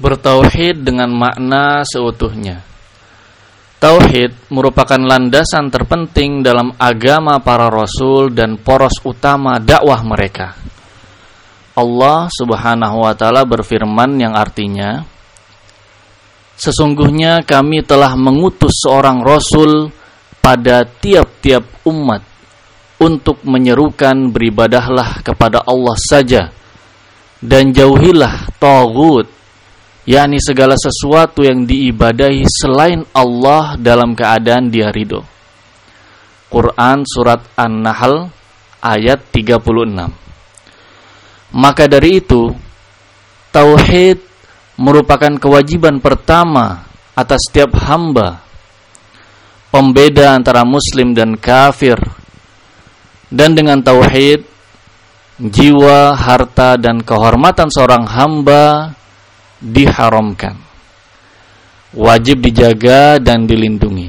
Bertauhid dengan makna seutuhnya. Tauhid merupakan landasan terpenting dalam agama para rasul dan poros utama dakwah mereka. Allah Subhanahu wa taala berfirman yang artinya, sesungguhnya kami telah mengutus seorang rasul pada tiap-tiap umat untuk menyerukan beribadahlah kepada Allah saja dan jauhilah taghut, yakni segala sesuatu yang diibadahi selain Allah dalam keadaan dia ridho. Quran surat An-Nahl ayat 36. Maka dari itu, tauhid merupakan kewajiban pertama atas setiap hamba, pembeda antara muslim dan kafir. Dan dengan tauhid, jiwa, harta, dan kehormatan seorang hamba diharamkan, wajib dijaga dan dilindungi.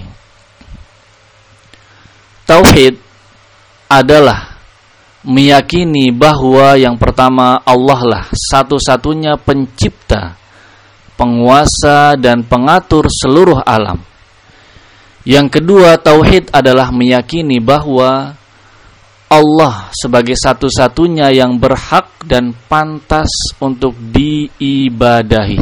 Tauhid adalah meyakini bahwa yang pertama Allah lah satu-satunya pencipta, penguasa dan pengatur seluruh alam. Yang kedua, tauhid adalah meyakini bahwa Allah sebagai satu-satunya yang berhak dan pantas untuk diibadahi.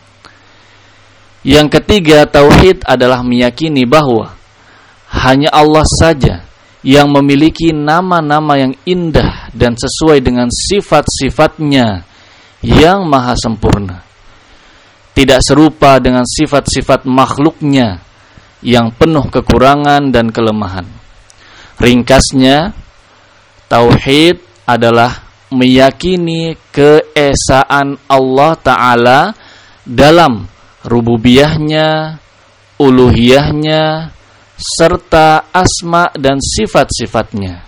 Yang ketiga, tauhid adalah meyakini bahwa hanya Allah saja yang memiliki nama-nama yang indah dan sesuai dengan sifat-sifatnya yang maha sempurna, tidak serupa dengan sifat-sifat makhluknya yang penuh kekurangan dan kelemahan. Ringkasnya, tauhid adalah meyakini keesaan Allah Ta'ala dalam rububiyahnya, uluhiyahnya, serta asma dan sifat-sifatnya.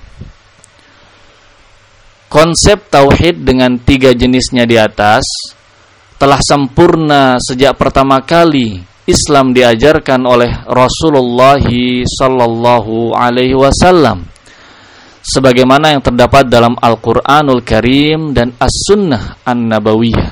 Konsep tauhid dengan 3 jenisnya di atas telah sempurna sejak pertama kali Islam diajarkan oleh Rasulullah sallallahu alaihi wasallam, sebagaimana yang terdapat dalam Al-Quranul Karim dan As-Sunnah An-Nabawiyah.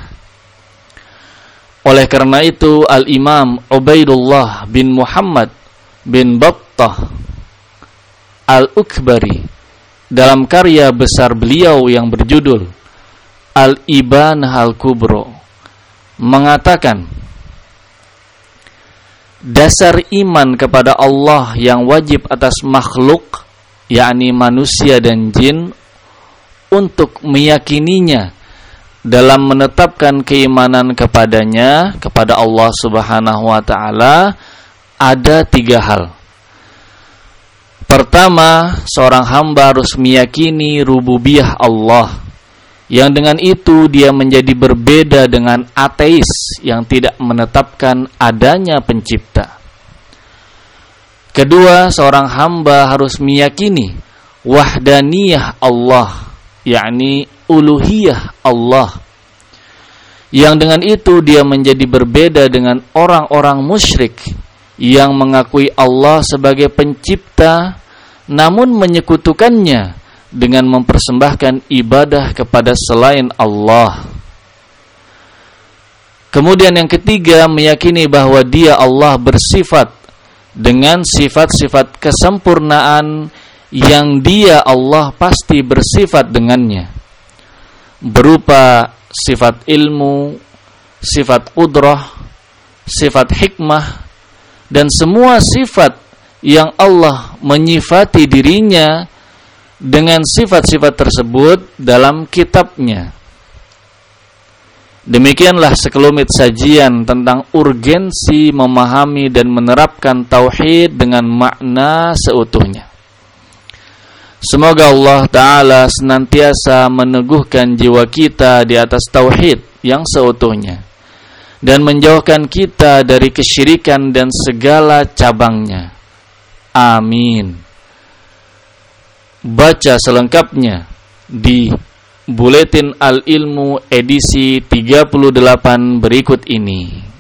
Oleh karena itu, Al-Imam Ubaidullah bin Muhammad bin Battah Al-Ukbari dalam karya besar beliau yang berjudul Al-Ibanah Al-Kubro mengatakan, dasar iman kepada Allah yang wajib atas makhluk, yakni manusia dan jin, untuk meyakininya dalam menetapkan keimanan kepadanya, kepada Allah Subhanahu wa ta'ala, ada 3 hal. Pertama, seorang hamba harus meyakini rububiyah Allah, yang dengan itu dia menjadi berbeda dengan ateis yang tidak menetapkan adanya pencipta. Kedua, seorang hamba harus meyakini wahdaniyah Allah, yakni uluhiyah Allah, yang dengan itu dia menjadi berbeda dengan orang-orang musyrik yang mengakui Allah sebagai pencipta namun menyekutukannya dengan mempersembahkan ibadah kepada selain Allah. Kemudian yang ketiga, meyakini bahwa dia Allah bersifat dengan sifat-sifat kesempurnaan yang dia Allah pasti bersifat dengannya, berupa sifat ilmu, sifat qudrah, sifat hikmah, dan semua sifat yang Allah menyifati dirinya dengan sifat-sifat tersebut dalam kitabnya. Demikianlah sekelumit sajian tentang urgensi memahami dan menerapkan tauhid dengan makna seutuhnya. Semoga Allah Ta'ala senantiasa meneguhkan jiwa kita di atas tauhid yang seutuhnya dan menjauhkan kita dari kesyirikan dan segala cabangnya. Amin. Baca selengkapnya di Buletin Al-Ilmu edisi 38 berikut ini.